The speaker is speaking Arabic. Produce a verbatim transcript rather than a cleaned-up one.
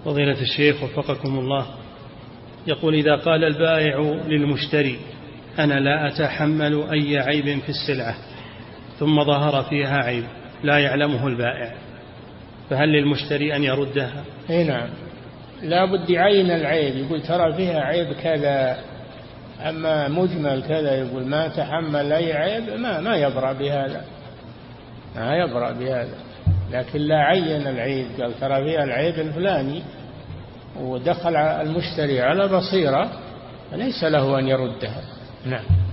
فضيلة الشيخ وفقكم الله، يقول: إذا قال البائع للمشتري: أنا لا أتحمل أي عيب في السلعة، ثم ظهر فيها عيب لا يعلمه البائع، فهل للمشتري أن يردها؟ اي نعم، لا بد يعين العيب، يقول ترى فيها عيب كذا. أما مجمل كذا يقول ما تحمل أي عيب، ما ما يبرأ بهذا، ما يبرأ بهذا. لكن لا عين العيب، قال ترى فيها العيب الفلاني، ودخل المشتري على بصيرة، فليس له أن يردها. نعم.